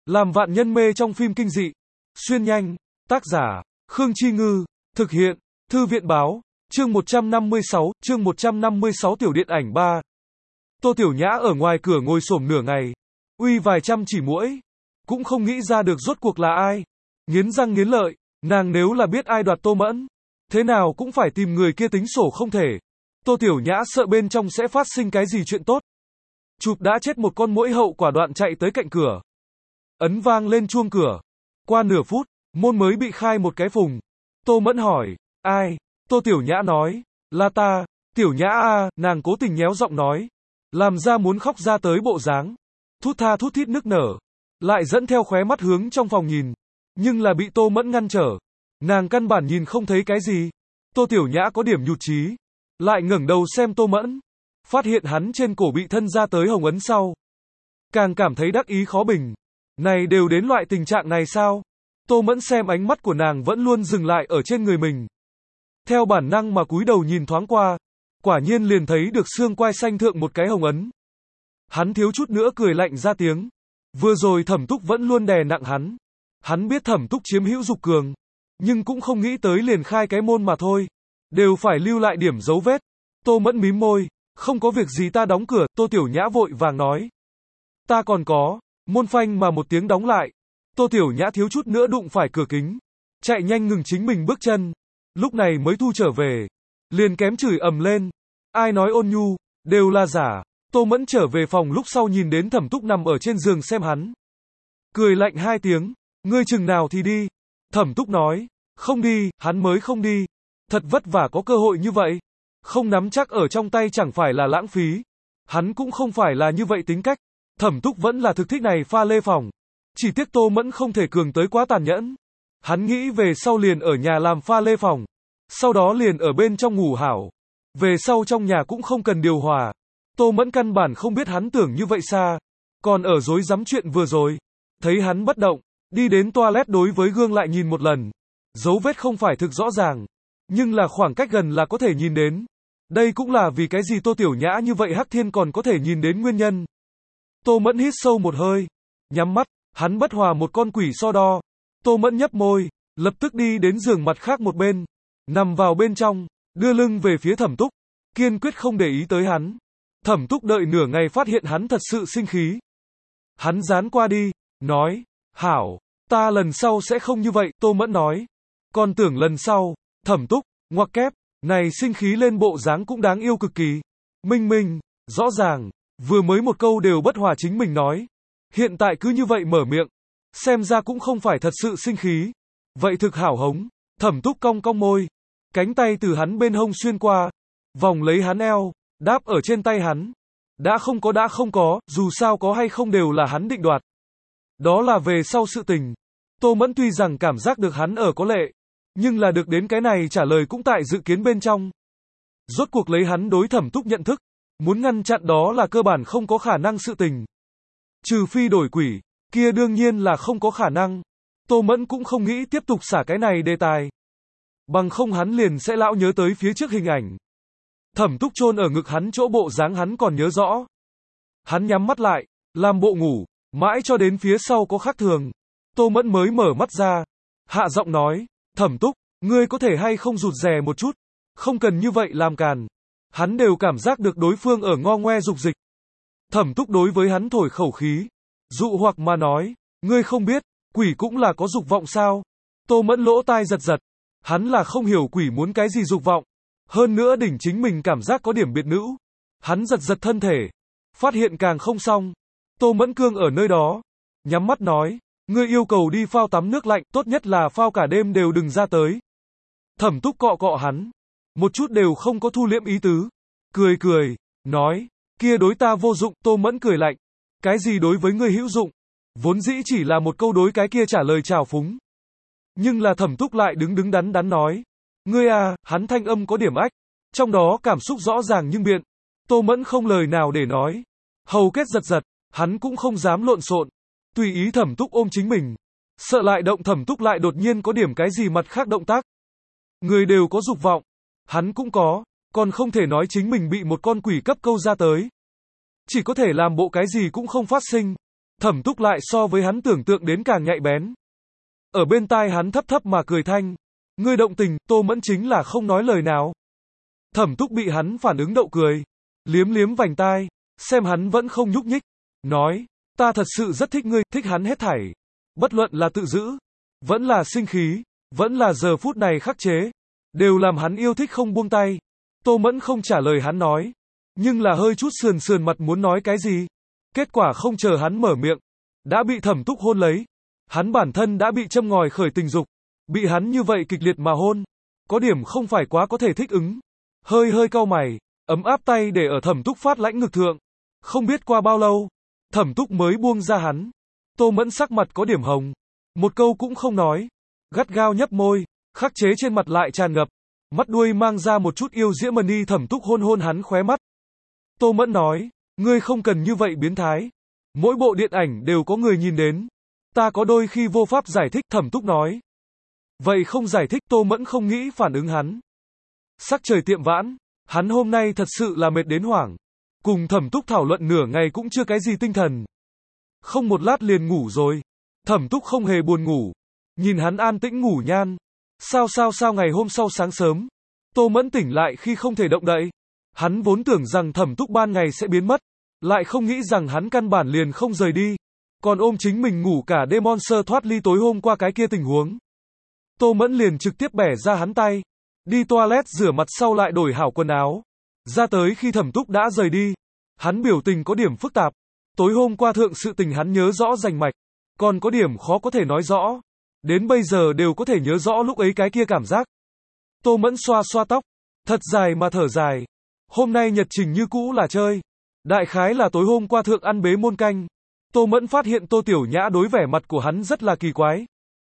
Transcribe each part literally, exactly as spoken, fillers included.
Làm vạn nhân mê trong phim kinh dị. Xuyên nhanh. Tác giả, Khương Chi Ngư. Thực hiện, Thư viện báo. Chương một trăm năm mươi sáu, chương một trăm năm mươi sáu tiểu điện ảnh ba. Tô Tiểu Nhã ở ngoài cửa ngồi xổm nửa ngày. Uy vài trăm chỉ muỗi. Cũng không nghĩ ra được rốt cuộc là ai. Nghiến răng nghiến lợi, nàng nếu là biết ai đoạt Tô Mẫn, thế nào cũng phải tìm người kia tính sổ không thể. Tô Tiểu Nhã sợ bên trong sẽ phát sinh cái gì chuyện tốt. Chụp đã chết một con muỗi hậu quả đoạn chạy tới cạnh cửa. Ấn vang lên chuông cửa. Qua nửa phút, môn mới bị khai một cái phùng. Tô Mẫn hỏi, ai? Tô Tiểu Nhã nói, là ta. Tiểu Nhã a, nàng cố tình nhéo giọng nói, làm ra muốn khóc ra tới bộ dáng. Thút tha thút thít nức nở, lại dẫn theo khóe mắt hướng trong phòng nhìn, nhưng là bị Tô Mẫn ngăn trở. Nàng căn bản nhìn không thấy cái gì. Tô Tiểu Nhã có điểm nhụt chí, lại ngẩng đầu xem Tô Mẫn, phát hiện hắn trên cổ bị thân ra tới hồng ấn sau, càng cảm thấy đắc ý khó bình. Này đều đến loại tình trạng này sao? Tô Mẫn xem ánh mắt của nàng vẫn luôn dừng lại ở trên người mình. Theo bản năng mà cúi đầu nhìn thoáng qua, quả nhiên liền thấy được xương quai xanh thượng một cái hồng ấn. Hắn thiếu chút nữa cười lạnh ra tiếng. Vừa rồi Thẩm Túc vẫn luôn đè nặng hắn. Hắn biết Thẩm Túc chiếm hữu dục cường, nhưng cũng không nghĩ tới liền khai cái môn mà thôi. Đều phải lưu lại điểm dấu vết. Tô Mẫn mím môi, không có việc gì ta đóng cửa. Tô Tiểu Nhã vội vàng nói, ta còn có. Môn phanh mà một tiếng đóng lại. Tô Tiểu Nhã thiếu chút nữa đụng phải cửa kính, chạy nhanh ngừng chính mình bước chân. Lúc này mới thu trở về, liền kém chửi ầm lên, ai nói ôn nhu, đều là giả. Tô Mẫn trở về phòng lúc sau nhìn đến Thẩm Túc nằm ở trên giường xem hắn, cười lạnh hai tiếng, ngươi chừng nào thì đi. Thẩm Túc nói, không đi, hắn mới không đi. Thật vất vả có cơ hội như vậy, không nắm chắc ở trong tay chẳng phải là lãng phí. Hắn cũng không phải là như vậy tính cách. Thẩm Túc vẫn là thực thích này pha lê phòng. Chỉ tiếc Tô Mẫn không thể cường tới quá tàn nhẫn. Hắn nghĩ về sau liền ở nhà làm pha lê phòng, sau đó liền ở bên trong ngủ hảo. Về sau trong nhà cũng không cần điều hòa. Tô Mẫn căn bản không biết hắn tưởng như vậy xa, còn ở dối dám chuyện vừa rồi. Thấy hắn bất động, đi đến toilet đối với gương lại nhìn một lần. Dấu vết không phải thực rõ ràng, nhưng là khoảng cách gần là có thể nhìn đến. Đây cũng là vì cái gì Tô Tiểu Nhã như vậy Hắc Thiên còn có thể nhìn đến nguyên nhân. Tô Mẫn hít sâu một hơi, nhắm mắt, hắn bất hòa một con quỷ so đo. Tô Mẫn nhấp môi, lập tức đi đến giường mặt khác một bên, nằm vào bên trong, đưa lưng về phía Thẩm Túc, kiên quyết không để ý tới hắn. Thẩm Túc đợi nửa ngày phát hiện hắn thật sự sinh khí. Hắn dán qua đi, nói, hảo, ta lần sau sẽ không như vậy. Tô Mẫn nói, còn tưởng lần sau. Thẩm Túc, ngoặc kép, này sinh khí lên bộ dáng cũng đáng yêu cực kỳ. Minh Minh, rõ ràng, vừa mới một câu đều bất hòa chính mình nói, hiện tại cứ như vậy mở miệng, xem ra cũng không phải thật sự sinh khí. Vậy thực hảo hống. Thẩm Túc cong cong môi, cánh tay từ hắn bên hông xuyên qua, vòng lấy hắn eo, đáp ở trên tay hắn. Đã không có đã không có, dù sao có hay không đều là hắn định đoạt. Đó là về sau sự tình. Tô Mẫn tuy rằng cảm giác được hắn ở có lệ, nhưng là được đến cái này trả lời cũng tại dự kiến bên trong. Rốt cuộc lấy hắn đối Thẩm Túc nhận thức, muốn ngăn chặn đó là cơ bản không có khả năng sự tình. Trừ phi đổi quỷ, kia đương nhiên là không có khả năng. Tô Mẫn cũng không nghĩ tiếp tục xả cái này đề tài. Bằng không hắn liền sẽ lão nhớ tới phía trước hình ảnh. Thẩm Túc chôn ở ngực hắn chỗ bộ dáng hắn còn nhớ rõ. Hắn nhắm mắt lại, làm bộ ngủ, mãi cho đến phía sau có khác thường. Tô Mẫn mới mở mắt ra, hạ giọng nói, Thẩm Túc, ngươi có thể hay không rụt rè một chút, không cần như vậy làm càn. Hắn đều cảm giác được đối phương ở ngo ngoe dục dịch. Thẩm Túc đối với hắn thổi khẩu khí, dụ hoặc mà nói, ngươi không biết, quỷ cũng là có dục vọng sao? Tô Mẫn lỗ tai giật giật, hắn là không hiểu quỷ muốn cái gì dục vọng. Hơn nữa đỉnh chính mình cảm giác có điểm biệt nữ. Hắn giật giật thân thể, phát hiện càng không xong. Tô Mẫn cương ở nơi đó, nhắm mắt nói, ngươi yêu cầu đi phao tắm nước lạnh, tốt nhất là phao cả đêm đều đừng ra tới. Thẩm Túc cọ cọ hắn, một chút đều không có thu liễm ý tứ, cười cười, nói, kia đối ta vô dụng. Tô Mẫn cười lạnh, cái gì đối với ngươi hữu dụng? Vốn dĩ chỉ là một câu đối cái kia trả lời trào phúng. Nhưng là Thẩm Túc lại đứng đứng đắn đắn nói, ngươi à, hắn thanh âm có điểm ách, trong đó cảm xúc rõ ràng nhưng biện. Tô Mẫn không lời nào để nói, hầu kết giật giật, hắn cũng không dám lộn xộn, tùy ý Thẩm Túc ôm chính mình, sợ lại động Thẩm Túc lại đột nhiên có điểm cái gì mặt khác động tác. Người đều có dục vọng, hắn cũng có, còn không thể nói chính mình bị một con quỷ cấp câu ra tới. Chỉ có thể làm bộ cái gì cũng không phát sinh. Thẩm Túc lại so với hắn tưởng tượng đến càng nhạy bén. Ở bên tai hắn thấp thấp mà cười thanh. Ngươi động tình, Tô Mẫn chính là không nói lời nào. Thẩm Túc bị hắn phản ứng đậu cười. Liếm liếm vành tai, xem hắn vẫn không nhúc nhích. Nói, ta thật sự rất thích ngươi, thích hắn hết thảy. Bất luận là tự giữ, vẫn là sinh khí, vẫn là giờ phút này khắc chế. Đều làm hắn yêu thích không buông tay. Tô Mẫn không trả lời hắn nói. Nhưng là hơi chút sườn sườn mặt muốn nói cái gì. Kết quả không chờ hắn mở miệng. Đã bị Thẩm Túc hôn lấy. Hắn bản thân đã bị châm ngòi khởi tình dục. Bị hắn như vậy kịch liệt mà hôn. Có điểm không phải quá có thể thích ứng. Hơi hơi cau mày. Ấm áp tay để ở Thẩm Túc phát lãnh ngực thượng. Không biết qua bao lâu. Thẩm Túc mới buông ra hắn. Tô Mẫn sắc mặt có điểm hồng. Một câu cũng không nói. Gắt gao nhấp môi. Khắc chế trên mặt lại tràn ngập. Mắt đuôi mang ra một chút yêu diễm mần y. Thẩm Túc hôn hôn hắn khóe mắt. Tô Mẫn nói. Ngươi không cần như vậy biến thái. Mỗi bộ điện ảnh đều có người nhìn đến. Ta có đôi khi vô pháp giải thích. Thẩm Túc nói. Vậy không giải thích. Tô Mẫn không nghĩ phản ứng hắn. Sắc trời tiệm vãn. Hắn hôm nay thật sự là mệt đến hoảng. Cùng Thẩm Túc thảo luận nửa ngày cũng chưa cái gì tinh thần. Không một lát liền ngủ rồi. Thẩm Túc không hề buồn ngủ. Nhìn hắn an tĩnh ngủ nhan. Sao sao sao ngày hôm sau sáng sớm. Tô Mẫn tỉnh lại khi không thể động đậy. Hắn vốn tưởng rằng Thẩm Túc ban ngày sẽ biến mất. Lại không nghĩ rằng hắn căn bản liền không rời đi. Còn ôm chính mình ngủ cả đêm Monster thoát ly tối hôm qua cái kia tình huống. Tô Mẫn liền trực tiếp bẻ ra hắn tay. Đi toilet rửa mặt sau lại đổi hảo quần áo. Ra tới khi Thẩm Túc đã rời đi. Hắn biểu tình có điểm phức tạp. Tối hôm qua thượng sự tình hắn nhớ rõ rành mạch. Còn có điểm khó có thể nói rõ. Đến bây giờ đều có thể nhớ rõ lúc ấy cái kia cảm giác. Tô Mẫn xoa xoa tóc. Thật dài mà thở dài. Hôm nay nhật trình như cũ là chơi. Đại khái là tối hôm qua thượng ăn bế môn canh. Tô Mẫn phát hiện Tô Tiểu Nhã đối vẻ mặt của hắn rất là kỳ quái.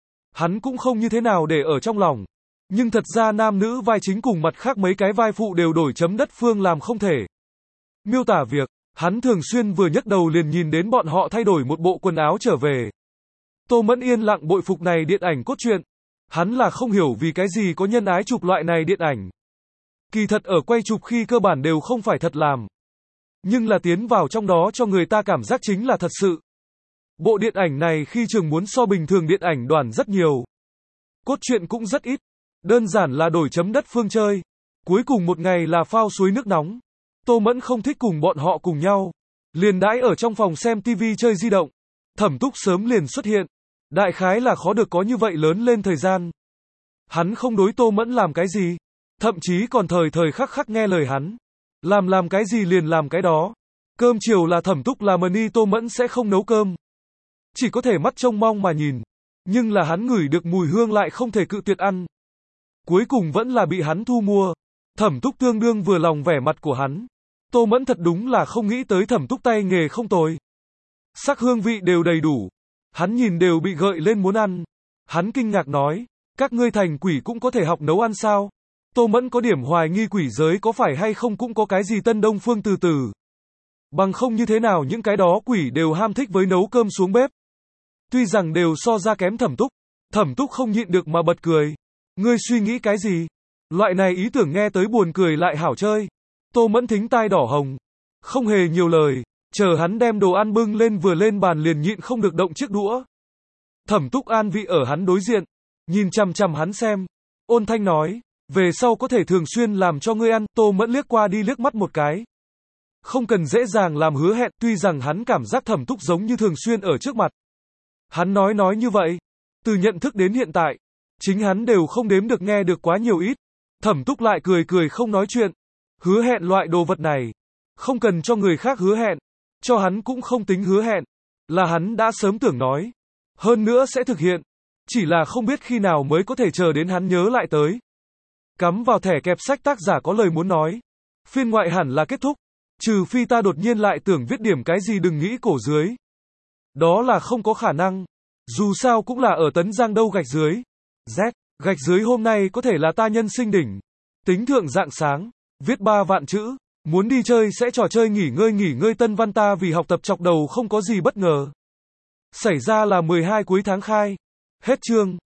Hắn cũng không như thế nào để ở trong lòng. Nhưng thật ra nam nữ vai chính cùng mặt khác mấy cái vai phụ đều đổi chấm đất phương làm không thể. Miêu tả việc, hắn thường xuyên vừa nhấc đầu liền nhìn đến bọn họ thay đổi một bộ quần áo trở về. Tô Mẫn yên lặng bội phục này điện ảnh cốt truyện. Hắn là không hiểu vì cái gì có nhân ái chụp loại này điện ảnh. Kỳ thật ở quay chụp khi cơ bản đều không phải thật làm. Nhưng là tiến vào trong đó cho người ta cảm giác chính là thật sự. Bộ điện ảnh này khi trường muốn so bình thường điện ảnh đoàn rất nhiều. Cốt truyện cũng rất ít. Đơn giản là đổi chấm đất phương chơi. Cuối cùng một ngày là phao suối nước nóng. Tô Mẫn không thích cùng bọn họ cùng nhau. Liền đãi ở trong phòng xem tivi chơi di động. Thẩm Túc sớm liền xuất hiện. Đại khái là khó được có như vậy lớn lên thời gian. Hắn không đối Tô Mẫn làm cái gì. Thậm chí còn thời thời khắc khắc nghe lời hắn. Làm làm cái gì liền làm cái đó. Cơm chiều là Thẩm Túc làm mần y Tô Mẫn sẽ không nấu cơm. Chỉ có thể mắt trông mong mà nhìn. Nhưng là hắn ngửi được mùi hương lại không thể cự tuyệt ăn. Cuối cùng vẫn là bị hắn thu mua. Thẩm Túc tương đương vừa lòng vẻ mặt của hắn. Tô Mẫn thật đúng là không nghĩ tới Thẩm Túc tay nghề không tồi. Sắc hương vị đều đầy đủ. Hắn nhìn đều bị gợi lên muốn ăn. Hắn kinh ngạc nói, các ngươi thành quỷ cũng có thể học nấu ăn sao? Tô Mẫn có điểm hoài nghi quỷ giới có phải hay không cũng có cái gì Tân Đông Phương từ từ. Bằng không như thế nào những cái đó quỷ đều ham thích với nấu cơm xuống bếp. Tuy rằng đều so ra kém Thẩm Túc. Thẩm Túc không nhịn được mà bật cười. Ngươi suy nghĩ cái gì? Loại này ý tưởng nghe tới buồn cười lại hảo chơi. Tô Mẫn thính tai đỏ hồng. Không hề nhiều lời. Chờ hắn đem đồ ăn bưng lên vừa lên bàn liền nhịn không được động chiếc đũa. Thẩm Túc an vị ở hắn đối diện. Nhìn chằm chằm hắn xem. Ôn thanh nói. Về sau có thể thường xuyên làm cho ngươi ăn. Tô Mẫn liếc qua đi liếc mắt một cái. Không cần dễ dàng làm hứa hẹn. Tuy rằng hắn cảm giác Thẩm Túc giống như thường xuyên ở trước mặt. Hắn nói nói như vậy. Từ nhận thức đến hiện tại. Chính hắn đều không đếm được nghe được quá nhiều ít. Thẩm Túc lại cười cười không nói chuyện. Hứa hẹn loại đồ vật này. Không cần cho người khác hứa hẹn. Cho hắn cũng không tính hứa hẹn. Là hắn đã sớm tưởng nói. Hơn nữa sẽ thực hiện. Chỉ là không biết khi nào mới có thể chờ đến hắn nhớ lại tới. Cắm vào thẻ kẹp sách tác giả có lời muốn nói. Phiên ngoại hẳn là kết thúc. Trừ phi ta đột nhiên lại tưởng viết điểm cái gì đừng nghĩ cổ dưới. Đó là không có khả năng. Dù sao cũng là ở Tấn Giang đâu gạch dưới. Z, gạch dưới hôm nay có thể là ta nhân sinh đỉnh. Tính thượng dạng sáng. Viết ba vạn chữ. Muốn đi chơi sẽ trò chơi nghỉ ngơi nghỉ ngơi Tân Văn ta vì học tập chọc đầu không có gì bất ngờ. Xảy ra là mười hai cuối tháng khai. Hết chương.